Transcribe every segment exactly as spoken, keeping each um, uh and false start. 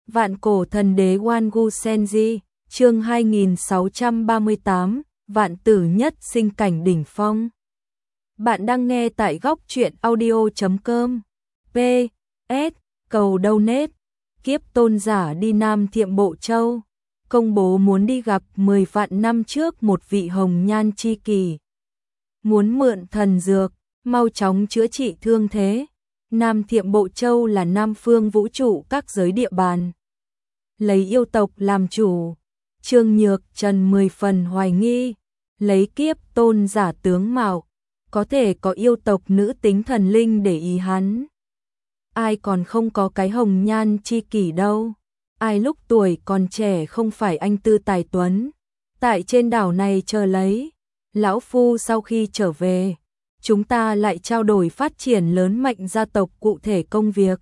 Vạn cổ thần đế Wangu Senji, chương hai nghìn sáu trăm ba mươi tám, vạn tử nhất sinh cảnh đỉnh phong. Bạn đang nghe tại góc truyện audio chấm com. P. S. Cầu donate. Kiếp tôn giả đi Nam Thiệm Bộ Châu. Công bố muốn đi gặp mười vạn năm trước một vị hồng nhan chi kỷ. Muốn mượn thần dược, mau chóng chữa trị thương thế. Nam Thiệm Bộ Châu là Nam phương vũ trụ các giới địa bàn. Lấy yêu tộc làm chủ. Trương Nhược Trần mười phần hoài nghi. Lấy kiếp tôn giả tướng mạo, có thể có yêu tộc nữ tính thần linh để ý hắn. Ai còn không có cái hồng nhan chi kỷ đâu. Ai lúc tuổi còn trẻ không phải anh tư tài tuấn. Tại trên đảo này chờ lấy. Lão Phu sau khi trở về, chúng ta lại trao đổi phát triển lớn mạnh gia tộc cụ thể công việc.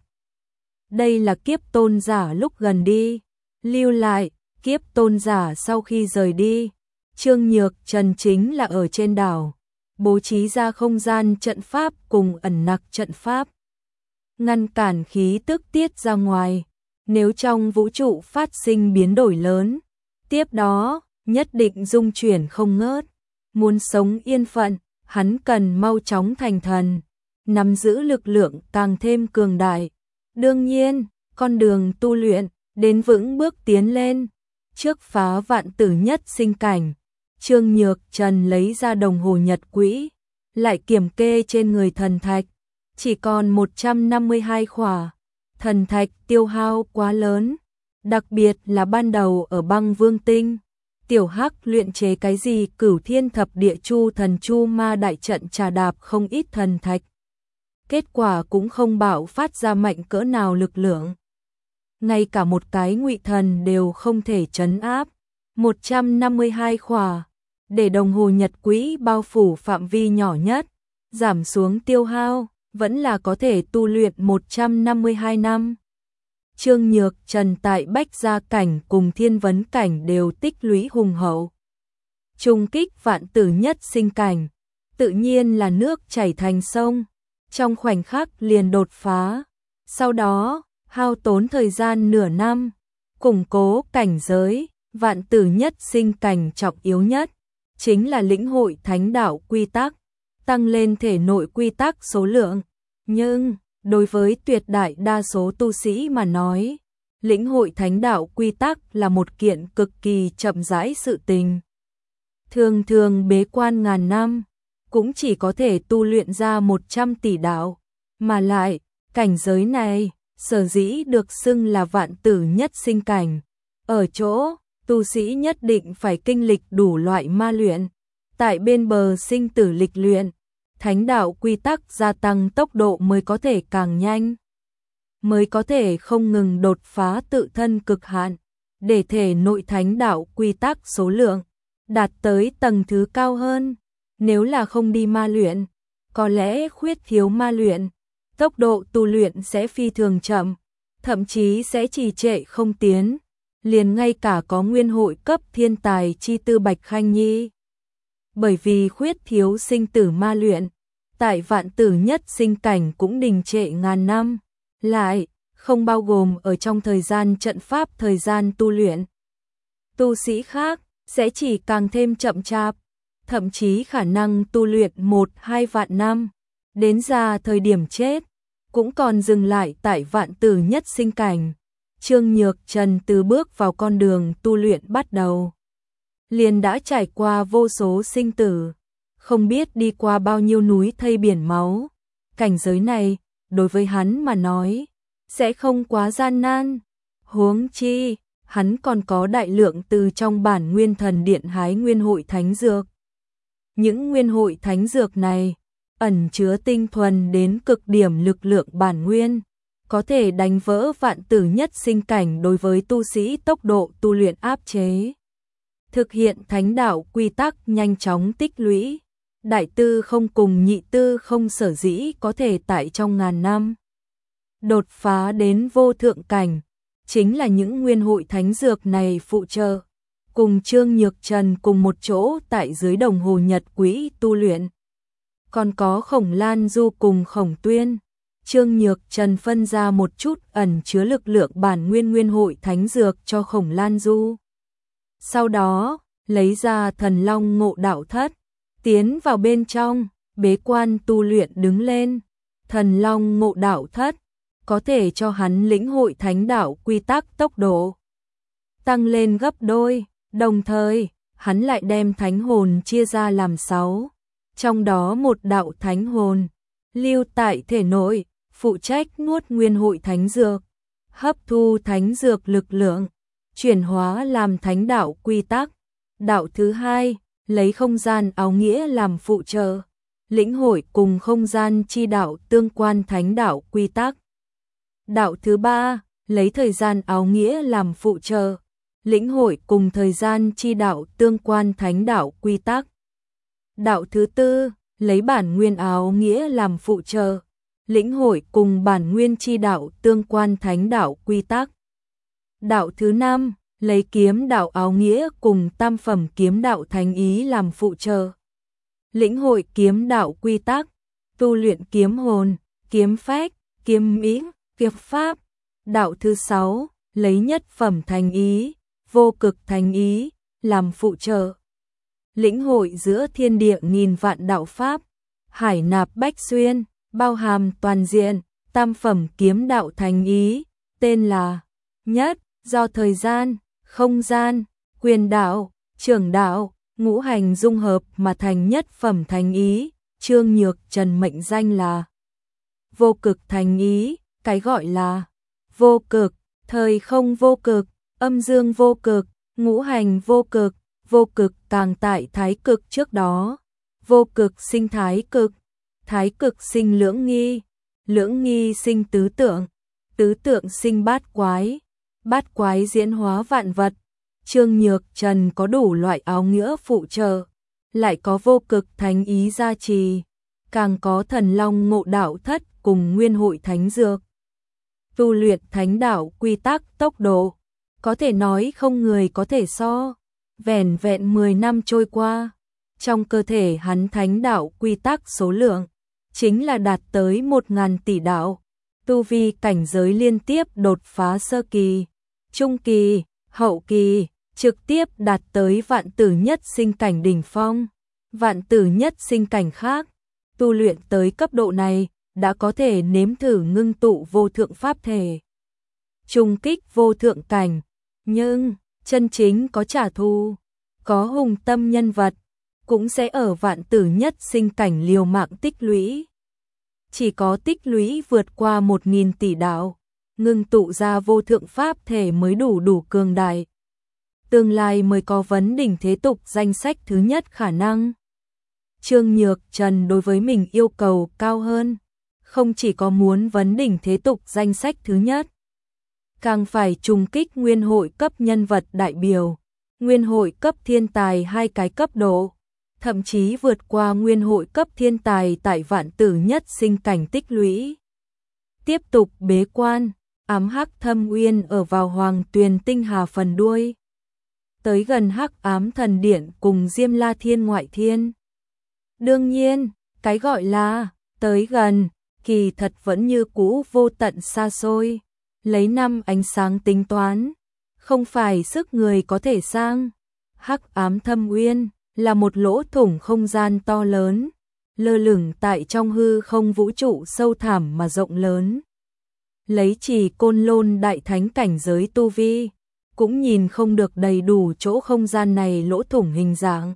Đây là kiếp tôn giả lúc gần đi. Lưu lại, kiếp tôn giả sau khi rời đi. Trương Nhược Trần chính là ở trên đảo, bố trí ra không gian trận pháp cùng ẩn nặc trận pháp. Ngăn cản khí tức tiết ra ngoài. Nếu trong vũ trụ phát sinh biến đổi lớn, tiếp đó, nhất định dung chuyển không ngớt. Muốn sống yên phận, hắn cần mau chóng thành thần, nắm giữ lực lượng càng thêm cường đại. Đương nhiên, con đường tu luyện, đến vững bước tiến lên. Trước phá vạn tử nhất sinh cảnh, Trương Nhược Trần lấy ra đồng hồ nhật quỹ, lại kiểm kê trên người thần thạch. Chỉ còn một trăm năm mươi hai khỏa. Thần thạch tiêu hao quá lớn, đặc biệt là ban đầu ở băng vương tinh. Tiểu Hắc luyện chế cái gì cửu thiên thập địa chu thần chu ma đại trận trà đạp không ít thần thạch. Kết quả cũng không bạo phát ra mạnh cỡ nào lực lượng. Ngay cả một cái ngụy thần đều không thể trấn áp. một trăm năm mươi hai khỏa, để đồng hồ nhật quỹ bao phủ phạm vi nhỏ nhất, giảm xuống tiêu hao, vẫn là có thể tu luyện một trăm năm mươi hai năm. Trương Nhược Trần tại Bách Gia cảnh cùng Thiên Vấn cảnh đều tích lũy hùng hậu. Trung kích vạn tử nhất sinh cảnh, tự nhiên là nước chảy thành sông, trong khoảnh khắc liền đột phá. Sau đó, hao tốn thời gian nửa năm, củng cố cảnh giới. Vạn tử nhất sinh cảnh trọng yếu nhất, chính là lĩnh hội thánh đạo quy tắc, tăng lên thể nội quy tắc số lượng. Nhưng, đối với tuyệt đại đa số tu sĩ mà nói, lĩnh hội thánh đạo quy tắc là một kiện cực kỳ chậm rãi sự tình. Thường thường bế quan ngàn năm, cũng chỉ có thể tu luyện ra một trăm tỷ đạo. Mà lại, cảnh giới này, sở dĩ được xưng là vạn tử nhất sinh cảnh. Ở chỗ, tu sĩ nhất định phải kinh lịch đủ loại ma luyện. Tại bên bờ sinh tử lịch luyện, thánh đạo quy tắc gia tăng tốc độ mới có thể càng nhanh. Mới có thể không ngừng đột phá tự thân cực hạn, để thể nội thánh đạo quy tắc số lượng đạt tới tầng thứ cao hơn. Nếu là không đi ma luyện, có lẽ khuyết thiếu ma luyện, tốc độ tu luyện sẽ phi thường chậm, thậm chí sẽ trì trệ không tiến. Liền ngay cả có nguyên hội cấp thiên tài chi tư Bạch Khanh Nhi, bởi vì khuyết thiếu sinh tử ma luyện, tại vạn tử nhất sinh cảnh cũng đình trệ ngàn năm, lại không bao gồm ở trong thời gian trận pháp thời gian tu luyện. Tu sĩ khác sẽ chỉ càng thêm chậm chạp, thậm chí khả năng tu luyện một hai vạn năm, đến ra thời điểm chết, cũng còn dừng lại tại vạn tử nhất sinh cảnh. Trương Nhược Trần từ bước vào con đường tu luyện bắt đầu, liền đã trải qua vô số sinh tử, không biết đi qua bao nhiêu núi thây biển máu. Cảnh giới này, đối với hắn mà nói, sẽ không quá gian nan. Huống chi, hắn còn có đại lượng từ trong bản nguyên thần điện hái nguyên hội thánh dược. Những nguyên hội thánh dược này, ẩn chứa tinh thuần đến cực điểm lực lượng bản nguyên, có thể đánh vỡ vạn tử nhất sinh cảnh đối với tu sĩ tốc độ tu luyện áp chế. Thực hiện thánh đạo quy tắc nhanh chóng tích lũy. Đại tư không cùng nhị tư không sở dĩ có thể tại trong ngàn năm đột phá đến vô thượng cảnh, chính là những nguyên hội thánh dược này phụ trợ. Cùng Trương Nhược Trần cùng một chỗ tại dưới đồng hồ nhật quỹ tu luyện. Còn có Khổng Lan Du cùng Khổng Tuyên. Trương Nhược Trần phân ra một chút ẩn chứa lực lượng bản nguyên nguyên hội thánh dược cho Khổng Lan Du. Sau đó, lấy ra thần long ngộ đạo thất, tiến vào bên trong, bế quan tu luyện đứng lên. Thần long ngộ đạo thất có thể cho hắn lĩnh hội thánh đạo quy tắc tốc độ tăng lên gấp đôi, đồng thời, hắn lại đem thánh hồn chia ra làm sáu, trong đó một đạo thánh hồn lưu tại thể nội, phụ trách nuốt nguyên hội thánh dược, hấp thu thánh dược lực lượng, chuyển hóa làm thánh đạo quy tắc. Đạo thứ hai, lấy không gian áo nghĩa làm phụ trợ, lĩnh hội cùng không gian chi đạo tương quan thánh đạo quy tắc. Đạo thứ ba, lấy thời gian áo nghĩa làm phụ trợ, lĩnh hội cùng thời gian chi đạo tương quan thánh đạo quy tắc. Đạo thứ tư, lấy bản nguyên áo nghĩa làm phụ trợ, lĩnh hội cùng bản nguyên chi đạo tương quan thánh đạo quy tắc. Đạo thứ năm, lấy kiếm đạo áo nghĩa cùng tam phẩm kiếm đạo thánh ý làm phụ trợ, lĩnh hội kiếm đạo quy tắc, tu luyện kiếm hồn, kiếm phách, kiếm mỹ, kiếp pháp. Đạo thứ sáu, lấy nhất phẩm thánh ý, vô cực thánh ý làm phụ trợ, lĩnh hội giữa thiên địa nghìn vạn đạo pháp, hải nạp bách xuyên, bao hàm toàn diện, tam phẩm kiếm đạo thánh ý, tên là nhất, do thời gian, không gian, quyền đạo, trưởng đạo, ngũ hành dung hợp mà thành nhất phẩm thánh ý. Trương Nhược Trần mệnh danh là vô cực thánh ý. Cái gọi là vô cực, thời không vô cực, âm dương vô cực, ngũ hành vô cực, vô cực càng tại thái cực trước đó. Vô cực sinh thái cực, thái cực sinh lưỡng nghi, lưỡng nghi sinh tứ tượng, tứ tượng sinh bát quái, bát quái diễn hóa vạn vật. Trương Nhược Trần có đủ loại áo nghĩa phụ trợ, lại có vô cực thánh ý gia trì, càng có thần long ngộ đạo thất cùng nguyên hội thánh dược. Tu luyện thánh đạo quy tắc tốc độ, có thể nói không người có thể so. Vẻn vẹn mười năm trôi qua, trong cơ thể hắn thánh đạo quy tắc số lượng chính là đạt tới một ngàn tỷ đạo. Tu vi cảnh giới liên tiếp đột phá sơ kỳ, trung kỳ, hậu kỳ, trực tiếp đạt tới vạn tử nhất sinh cảnh đỉnh phong. Vạn tử nhất sinh cảnh khác, tu luyện tới cấp độ này, đã có thể nếm thử ngưng tụ vô thượng pháp thể, trùng kích vô thượng cảnh, nhưng chân chính có trả thù, có hùng tâm nhân vật, cũng sẽ ở vạn tử nhất sinh cảnh liều mạng tích lũy. Chỉ có tích lũy vượt qua một nghìn tỷ đạo, ngưng tụ ra vô thượng pháp thể mới đủ đủ cường đại. Tương lai mới có vấn đỉnh thế tục danh sách thứ nhất khả năng. Trương Nhược Trần đối với mình yêu cầu cao hơn, không chỉ có muốn vấn đỉnh thế tục danh sách thứ nhất, càng phải trùng kích nguyên hội cấp nhân vật đại biểu, nguyên hội cấp thiên tài hai cái cấp độ, thậm chí vượt qua nguyên hội cấp thiên tài tại vạn tử nhất sinh cảnh tích lũy. Tiếp tục bế quan, ám hắc thâm uyên ở vào Hoàng Tuyền Tinh Hà phần đuôi, tới gần hắc ám thần điện cùng Diêm La Thiên ngoại thiên. Đương nhiên, cái gọi là tới gần, kỳ thật vẫn như cũ vô tận xa xôi, lấy năm ánh sáng tính toán, không phải sức người có thể sang. Hắc ám thâm uyên là một lỗ thủng không gian to lớn, lơ lửng tại trong hư không vũ trụ sâu thẳm mà rộng lớn. Lấy Trì Côn Lôn đại thánh cảnh giới tu vi, cũng nhìn không được đầy đủ chỗ không gian này lỗ thủng hình dạng.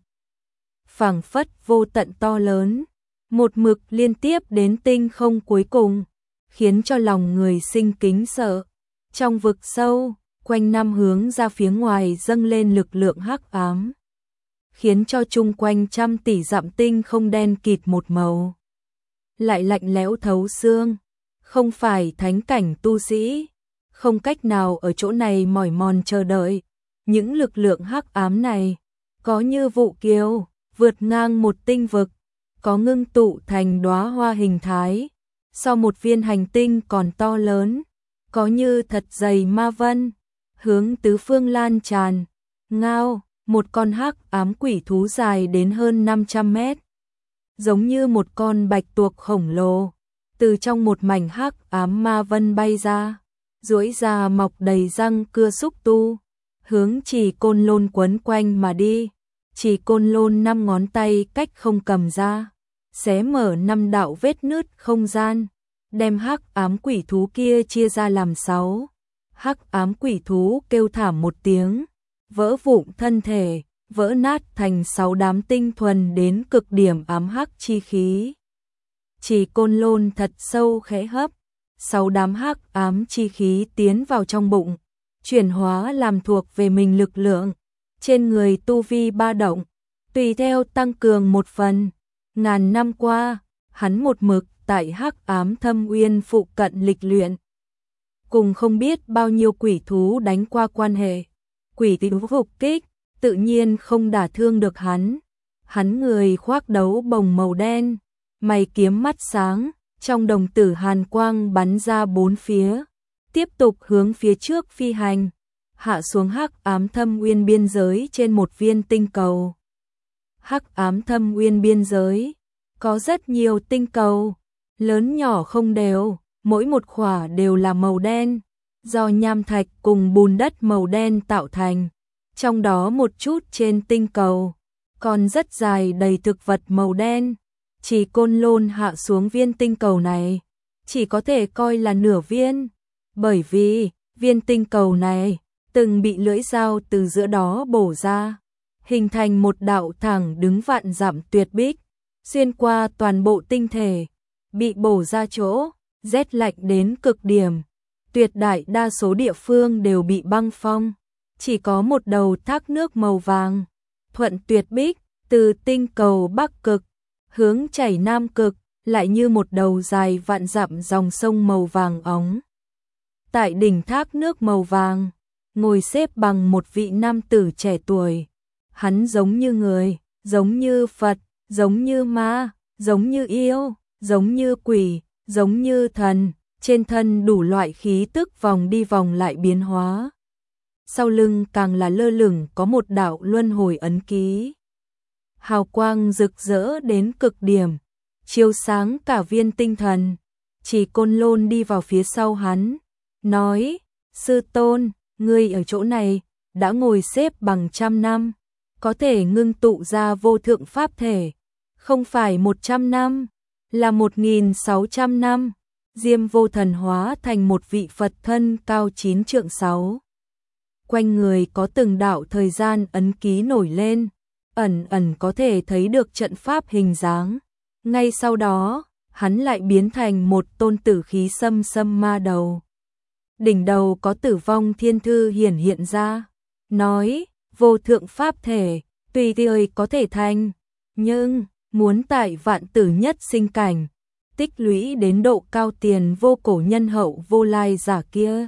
Phảng phất vô tận to lớn, một mực liên tiếp đến tinh không cuối cùng, khiến cho lòng người sinh kính sợ. Trong vực sâu, quanh năm hướng ra phía ngoài dâng lên lực lượng hắc ám, khiến cho chung quanh trăm tỷ dặm tinh không đen kịt một màu, lại lạnh lẽo thấu xương. Không phải thánh cảnh tu sĩ, không cách nào ở chỗ này mỏi mòn chờ đợi. Những lực lượng hắc ám này, có như vụ kiều, vượt ngang một tinh vực, có ngưng tụ thành đóa hoa hình thái, so một viên hành tinh còn to lớn, có như thật dày ma vân, hướng tứ phương lan tràn. Ngao, một con hắc ám quỷ thú dài đến hơn năm trăm mét, giống như một con bạch tuộc khổng lồ, từ trong một mảnh hắc ám ma vân bay ra, duỗi ra mọc đầy răng cưa xúc tu, hướng Trì Côn Lôn quấn quanh mà đi. Trì Côn Lôn năm ngón tay cách không cầm ra, xé mở năm đạo vết nứt không gian, đem hắc ám quỷ thú kia chia ra làm sáu. Hắc ám quỷ thú kêu thảm một tiếng, vỡ vụn thân thể, vỡ nát thành sáu đám tinh thuần đến cực điểm ám hắc chi khí. Trì Côn Lôn thật sâu khẽ hấp, sáu đám hắc ám chi khí tiến vào trong bụng, chuyển hóa làm thuộc về mình lực lượng, trên người tu vi ba động, tùy theo tăng cường một phần. Ngàn năm qua, hắn một mực tại hắc ám thâm uyên phụ cận lịch luyện, cùng không biết bao nhiêu quỷ thú đánh qua quan hệ, quỷ thú phục kích, tự nhiên không đả thương được hắn. Hắn người khoác đấu bồng màu đen, mày kiếm mắt sáng, trong đồng tử hàn quang bắn ra bốn phía, tiếp tục hướng phía trước phi hành, hạ xuống hắc ám thâm uyên biên giới trên một viên tinh cầu. Hắc ám thâm uyên biên giới có rất nhiều tinh cầu, lớn nhỏ không đều, mỗi một khỏa đều là màu đen, do nham thạch cùng bùn đất màu đen tạo thành. Trong đó một chút trên tinh cầu còn rất dài đầy thực vật màu đen. Trì Côn Lôn hạ xuống viên tinh cầu này chỉ có thể coi là nửa viên, bởi vì viên tinh cầu này từng bị lưỡi dao từ giữa đó bổ ra, hình thành một đạo thẳng đứng vạn dặm tuyệt bích, xuyên qua toàn bộ tinh thể. Bị bổ ra chỗ rét lạnh đến cực điểm, tuyệt đại đa số địa phương đều bị băng phong, chỉ có một đầu thác nước màu vàng thuận tuyệt bích từ tinh cầu Bắc Cực hướng chảy Nam Cực, lại như một đầu dài vạn dặm dòng sông màu vàng óng. Tại đỉnh thác nước màu vàng, ngồi xếp bằng một vị nam tử trẻ tuổi. Hắn giống như người, giống như Phật, giống như ma, giống như yêu, giống như quỷ, giống như thần, trên thân đủ loại khí tức vòng đi vòng lại biến hóa. Sau lưng càng là lơ lửng có một đạo luân hồi ấn ký. Hào quang rực rỡ đến cực điểm, chiếu sáng cả viên tinh thần. Trì Côn Lôn đi vào phía sau hắn, nói: "Sư tôn, ngươi ở chỗ này đã ngồi xếp bằng trăm năm, có thể ngưng tụ ra vô thượng pháp thể, không phải một trăm năm, là một nghìn sáu trăm năm." Diêm Vô Thần hóa thành một vị Phật thân cao chín trượng sáu. Quanh người có từng đạo thời gian ấn ký nổi lên, ẩn ẩn có thể thấy được trận pháp hình dáng. Ngay sau đó, hắn lại biến thành một tôn tử khí xâm xâm ma đầu. Đỉnh đầu có Tử Vong Thiên Thư hiển hiện ra, nói: "Vô thượng pháp thể, tùy thời có thể thành, nhưng muốn tại vạn tử nhất sinh cảnh, tích lũy đến độ cao tiền vô cổ nhân hậu vô lai giả kia,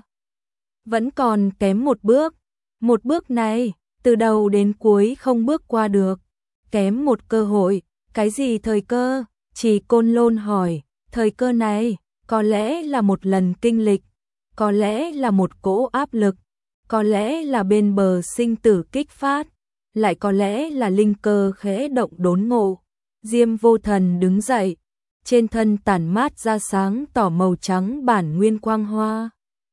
vẫn còn kém một bước. Một bước này, từ đầu đến cuối không bước qua được, kém một cơ hội." "Cái gì thời cơ?" Trì Côn Lôn hỏi. "Thời cơ này, có lẽ là một lần kinh lịch, có lẽ là một cỗ áp lực, có lẽ là bên bờ sinh tử kích phát, lại có lẽ là linh cơ khẽ động đốn ngộ." Diêm Vô Thần đứng dậy, trên thân tản mát ra sáng tỏ màu trắng bản nguyên quang hoa,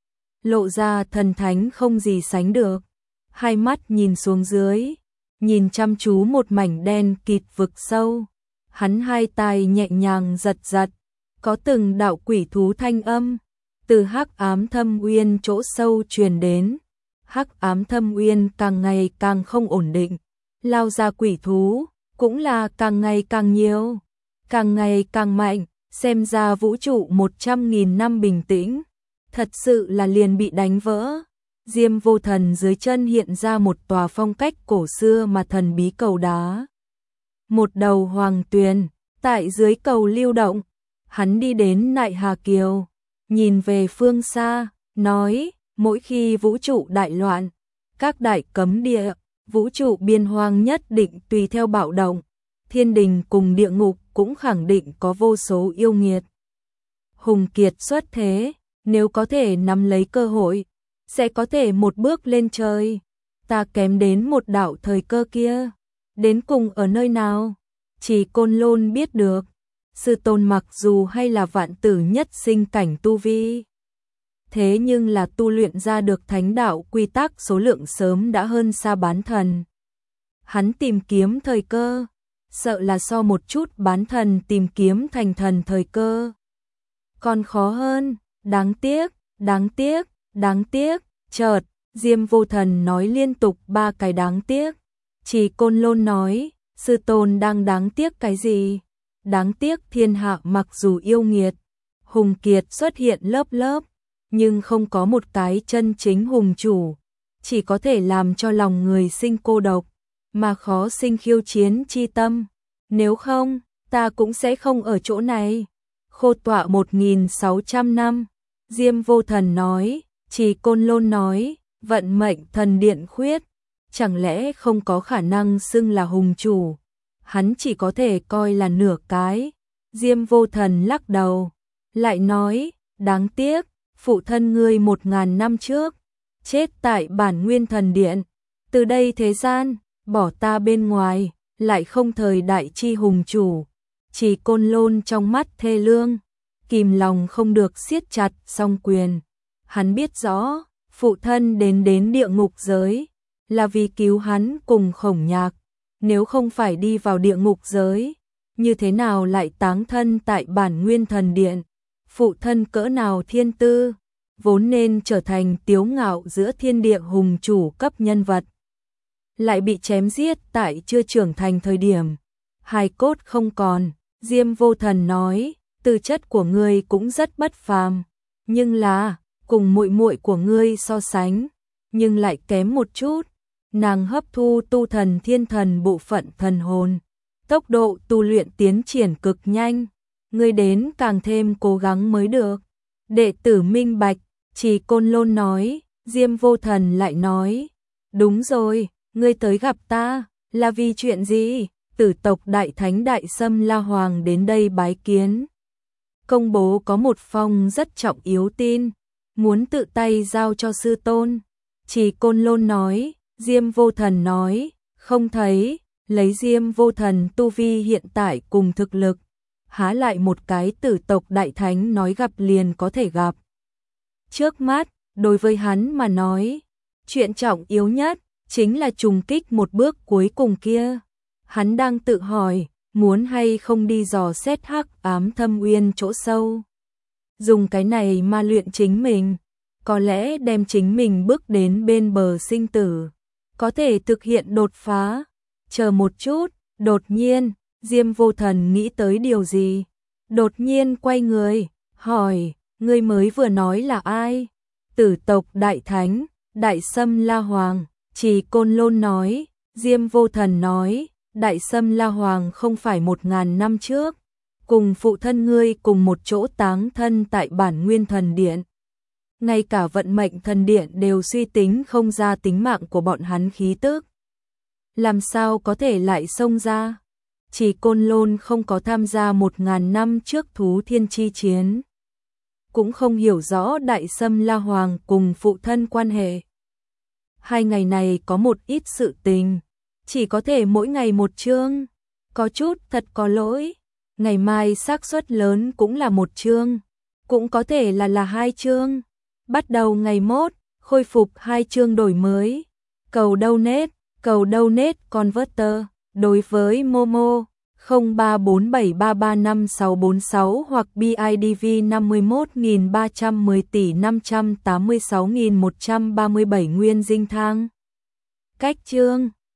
lộ ra thần thánh không gì sánh được. Hai mắt nhìn xuống dưới, nhìn chăm chú một mảnh đen kịt vực sâu. Hắn hai tay nhẹ nhàng giật giật, có từng đạo quỷ thú thanh âm từ hắc ám thâm uyên chỗ sâu truyền đến. Hắc ám thâm uyên càng ngày càng không ổn định, lao ra quỷ thú cũng là càng ngày càng nhiều, càng ngày càng mạnh. Xem ra vũ trụ một trăm nghìn năm bình tĩnh thật sự là liền bị đánh vỡ. Diêm Vô Thần dưới chân hiện ra một tòa phong cách cổ xưa mà thần bí cầu đá. Một đầu hoàng tuyền tại dưới cầu lưu động. Hắn đi đến Nại Hà Kiều, nhìn về phương xa, nói: "Mỗi khi vũ trụ đại loạn, các đại cấm địa, vũ trụ biên hoang nhất định tùy theo bạo động, thiên đình cùng địa ngục cũng khẳng định có vô số yêu nghiệt hùng kiệt xuất thế, nếu có thể nắm lấy cơ hội, sẽ có thể một bước lên trời. Ta kém đến một đạo thời cơ kia, đến cùng ở nơi nào?" Trì Côn Lôn biết được, sư tôn mặc dù hay là vạn tử nhất sinh cảnh tu vi, thế nhưng là tu luyện ra được thánh đạo quy tắc số lượng sớm đã hơn xa bán thần. Hắn tìm kiếm thời cơ, sợ là so một chút bán thần tìm kiếm thành thần thời cơ còn khó hơn. Đáng tiếc, đáng tiếc, đáng tiếc. Chợt, Diêm Vô Thần nói liên tục ba cái đáng tiếc. Chỉ Côn Lôn nói, sư tôn đang đáng tiếc cái gì? Đáng tiếc thiên hạ mặc dù yêu nghiệt, hùng kiệt xuất hiện lớp lớp, nhưng không có một cái chân chính hùng chủ, chỉ có thể làm cho lòng người sinh cô độc, mà khó sinh khiêu chiến chi tâm. Nếu không, ta cũng sẽ không ở chỗ này. Khô tọa một nghìn sáu trăm năm, Diêm Vô Thần nói. Chỉ Côn Lôn nói, vận mệnh thần điện khuyết, chẳng lẽ không có khả năng xưng là hùng chủ, hắn chỉ có thể coi là nửa cái. Diêm Vô Thần lắc đầu, lại nói, đáng tiếc, phụ thân ngươi một ngàn năm trước, chết tại bản nguyên thần điện, từ đây thế gian, bỏ ta bên ngoài, lại không thời đại chi hùng chủ. Chỉ Côn Lôn trong mắt thê lương, kìm lòng không được siết chặt song quyền. Hắn biết rõ, phụ thân đến đến địa ngục giới, là vì cứu hắn cùng Khổng Nhạc. Nếu không phải đi vào địa ngục giới, như thế nào lại táng thân tại bản nguyên thần điện? Phụ thân cỡ nào thiên tư, vốn nên trở thành tiếu ngạo giữa thiên địa hùng chủ cấp nhân vật, lại bị chém giết tại chưa trưởng thành thời điểm, hài cốt không còn. Diêm Vô Thần nói, tư chất của ngươi cũng rất bất phàm, nhưng là cùng muội muội của ngươi so sánh, nhưng lại kém một chút. Nàng hấp thu tu thần thiên thần bộ phận thần hồn, tốc độ tu luyện tiến triển cực nhanh, ngươi đến càng thêm cố gắng mới được. Đệ tử minh bạch. Chỉ Côn Lôn nói. Diêm Vô Thần lại nói, đúng rồi, ngươi tới gặp ta, là vì chuyện gì? Tử tộc Đại Thánh Đại Sâm La Hoàng đến đây bái kiến, công bố có một phong rất trọng yếu tin, muốn tự tay giao cho sư tôn. Chỉ Côn Lôn nói. Diêm Vô Thần nói, không thấy, lấy Diêm Vô Thần tu vi hiện tại cùng thực lực, há lại một cái tử tộc đại thánh nói gặp liền có thể gặp. Trước mắt, đối với hắn mà nói, chuyện trọng yếu nhất chính là trùng kích một bước cuối cùng kia. Hắn đang tự hỏi, muốn hay không đi dò xét hắc ám thâm uyên chỗ sâu, dùng cái này mà luyện chính mình, có lẽ đem chính mình bước đến bên bờ sinh tử, có thể thực hiện đột phá. Chờ một chút, đột nhiên, Diêm Vô Thần nghĩ tới điều gì, đột nhiên quay người, hỏi, ngươi mới vừa nói là ai? Tử tộc Đại Thánh, Đại Sâm La Hoàng. Chỉ Côn Lôn nói. Diêm Vô Thần nói, Đại Sâm La Hoàng không phải một ngàn năm trước, cùng phụ thân ngươi cùng một chỗ táng thân tại bản nguyên thần điện. Ngay cả vận mệnh thần điện đều suy tính không ra tính mạng của bọn hắn khí tức, làm sao có thể lại xông ra? Chỉ Côn Lôn không có tham gia một ngàn năm trước thú thiên chi chiến, cũng không hiểu rõ Đại Sâm La Hoàng cùng phụ thân quan hệ. Hai ngày này có một ít sự tình, chỉ có thể mỗi ngày một chương, có chút thật có lỗi. Ngày mai xác suất lớn cũng là một chương, cũng có thể là là hai chương. Bắt đầu ngày mốt, khôi phục hai chương đổi mới. Cầu donate, cầu donate converter, đối với Momo không ba bốn bảy ba ba năm sáu bốn sáu hoặc bê i đê vê năm mươi mốt nghìn ba trăm mười tỷ năm trăm tám mươi sáu nghìn một trăm ba mươi bảy nguyên dinh thang. Cách chương